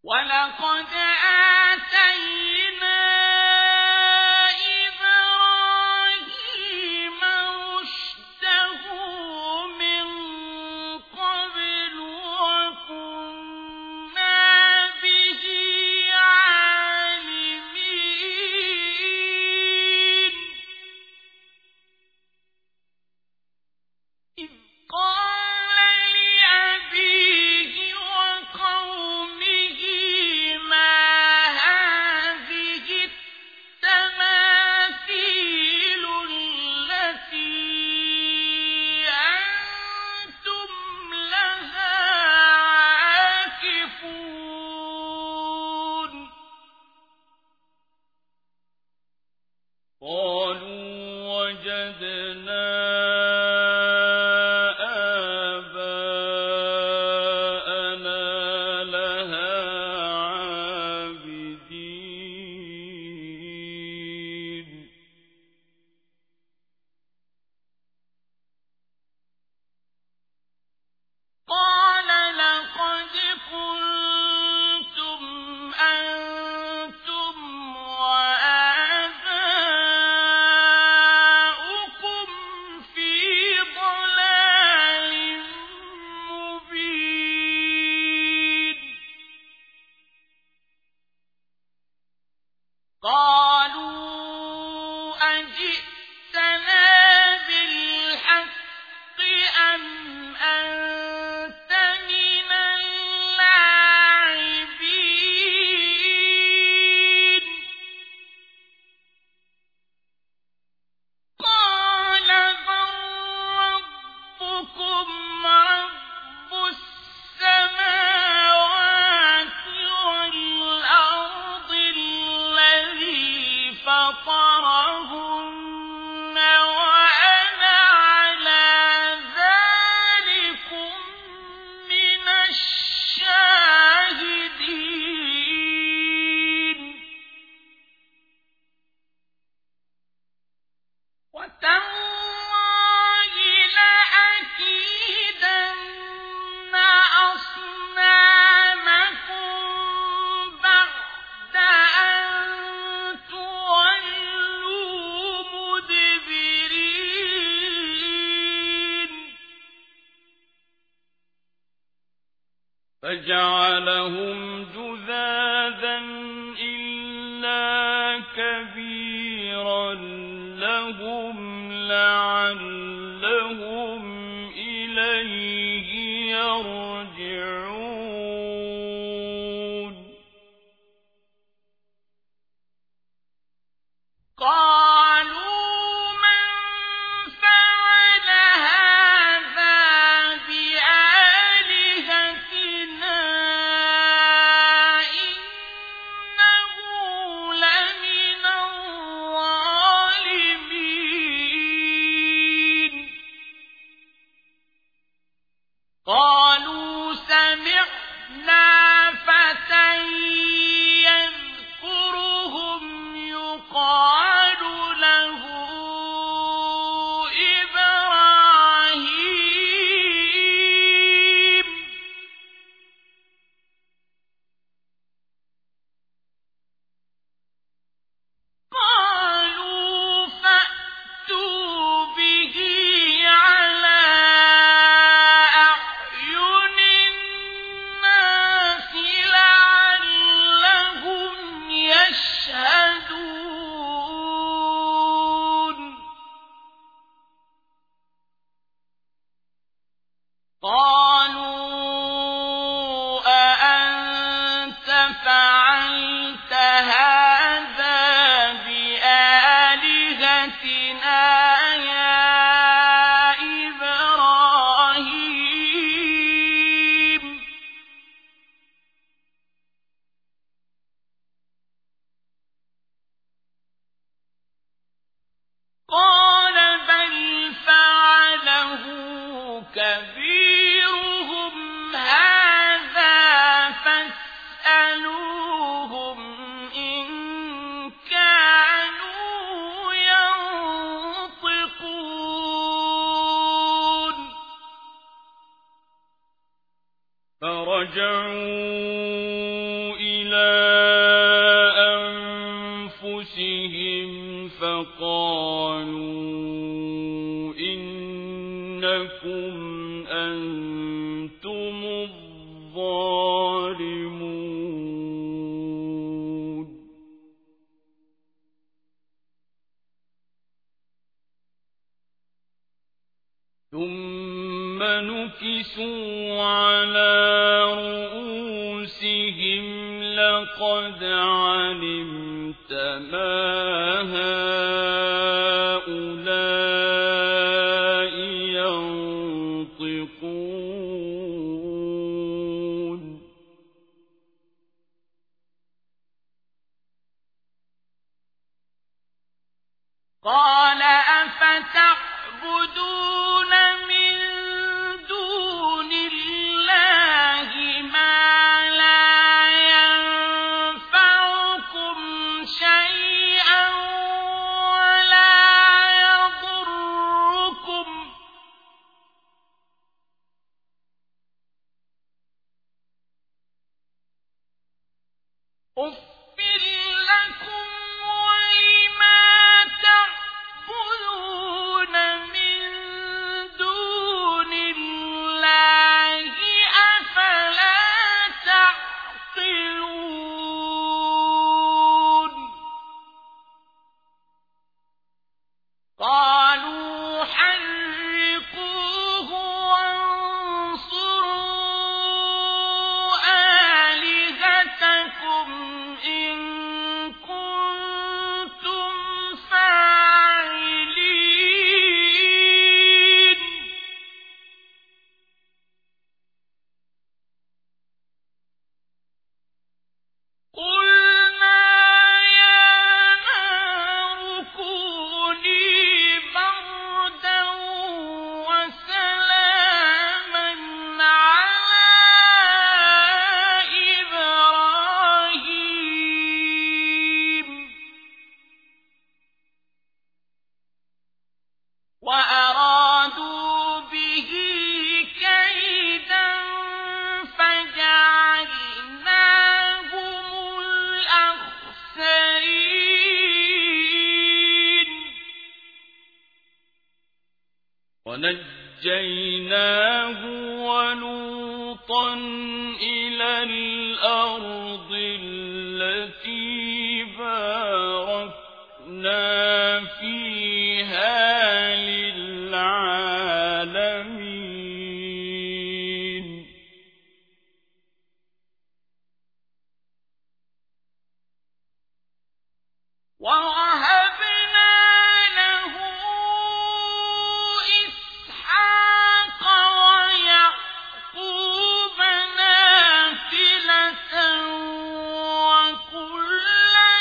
ولقد آتينا إبراهيم رشده من قبل وكنا به عالمين إذ قال لأبيه وقومه ما هذه التماثيل التي أنتم لها عاكفون قالوا وجدنا آباءنا لها عابدين قال لقد كنتم أنتم وآباؤكم في ضلال مبين قالوا أجئتنا بالحق أم أنت من اللاعبين قال بل ربكم رب السماوات والأرض الذي فطرهن وأنا على ذلكم من الشاهدين وتالله لأكيدن أصنامكم بعد أن تولوا مدبرين فجعلهم جذاذا إلا كبيرا لهم لعلهم إليه يرجعون قالوا من فعل هذا بآلهتنا إنه لمن الظالمين قالوا سمعنا فتى يذكرهم يقال له إبراهيم قالوا فأتوا به على أعين الناس لعلهم يشهدون قالوا أأنت فعلت هذا بآلهتنا يا إبراهيم قال بل فعله كبيرهم هذا فاسألوهم إن كانوا ينطقون فرجعوا لكم أنتم الظالمون ثم نكسوا على رؤوسهم لقد علمت ما هؤلاء ينطقون قال أفتعبدون من دون الله ما لا ينفعكم شيئا ولا يضركم أُفٍّ لكم ولما تعبدون من دون الله أفلا تعقلون قالوا حرقوه وانصروا آلهتكم إن كنتم فاعلين قلنا يا نار كوني بردا وسلاما على إبراهيم وأرادوا به كيدا فجعلناهم الأخسرين ونجيناه ولوطا إلى الأرض التي باركنا فيها للعالمين ووهبنا له إسحاق ويعقوب نافلة وكلا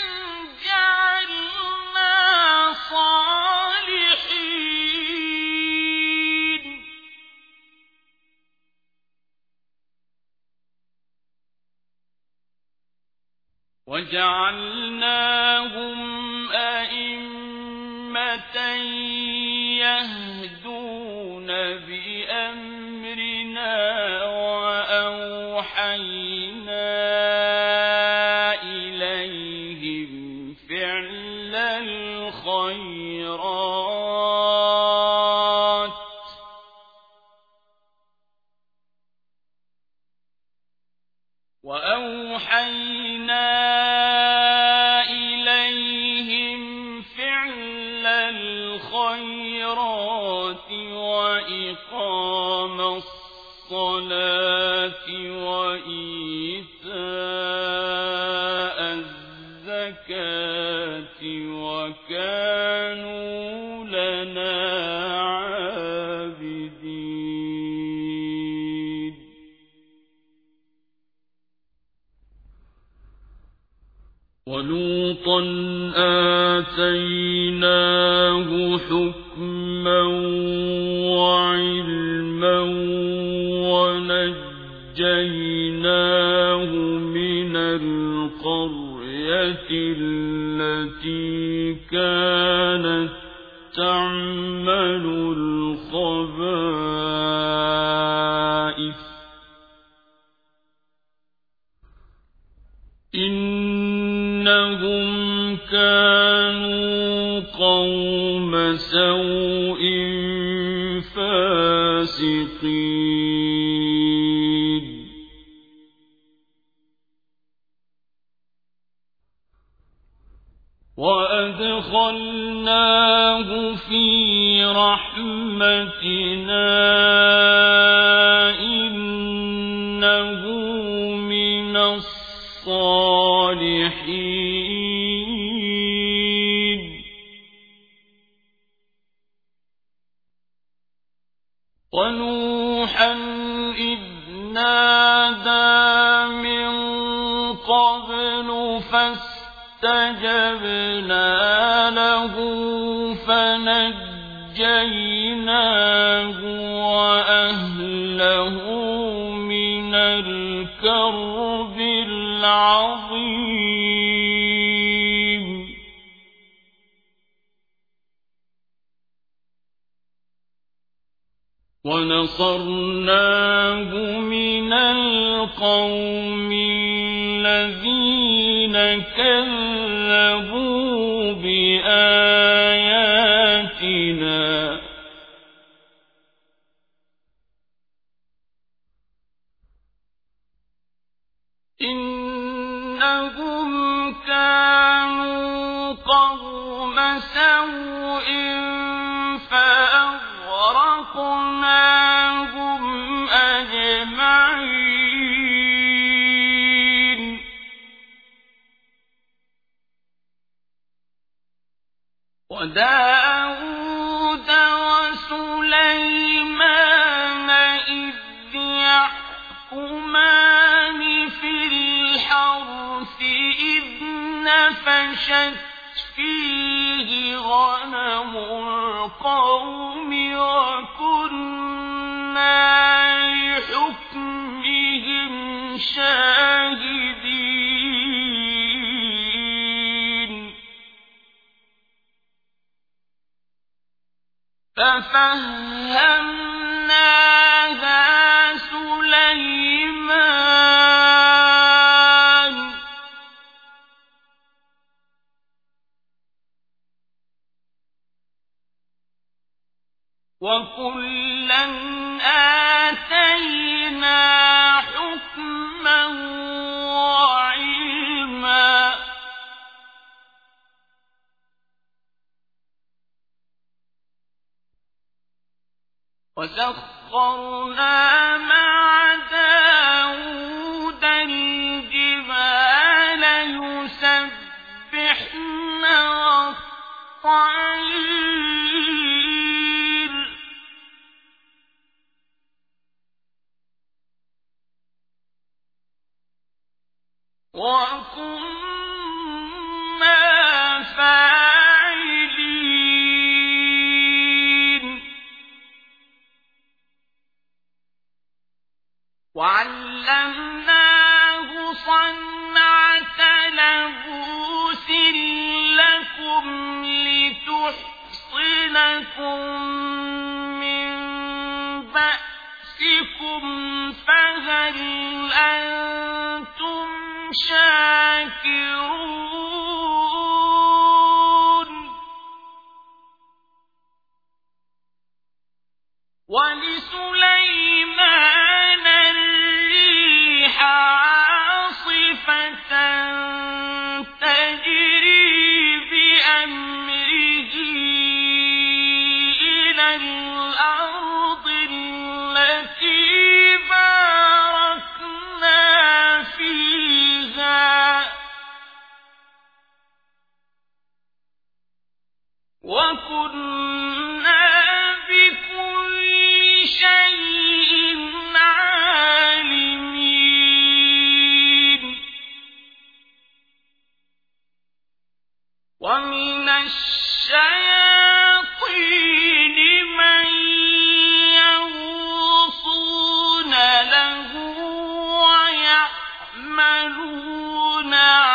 جعلنا صالحين وجعلناهم أئمة يهدون بأمرنا وأوحينا إليهم فعل الخيرات وإقام الصلاة وإيتاء الزكاة وكانوا لنا عابدين ولوطا آتيناه حكما وعلما ونجيناه من القرية التي كانت تعمل الخبائث إنهم كانوا قوم سوء الفاسقين وأدخلناه في رحمتنا إنه من الصالحين ونوحا إذ نادى من قبل فاستجبنا له فنجيناه وأهله من الكرب العظيم ونصرناه من القوم الذين كذبوا بآياتنا إنهم كانوا قوم سوء فأغرقناهم أجمعين وداود وسليمان إذ يحكمان في الحرث إذ نفشت فيه غنم القوم وكنا لحكمهم شاهدين ففهمناها سليمان وكلا آتينا حكما وعلما وسخرنا مع داود الجبال يسبحن والطير وكنا فاعلين وعلمناه صنعة لبوس لكم لتحصنكم من بأسكم فهل أنتم شاكرون ولسليمان الريح عاصفة تجري بأمره إلى الأرض التي باركنا فيها وكنا بكل شيء عالمين ومن الشياطين من يغوصون له ويعملون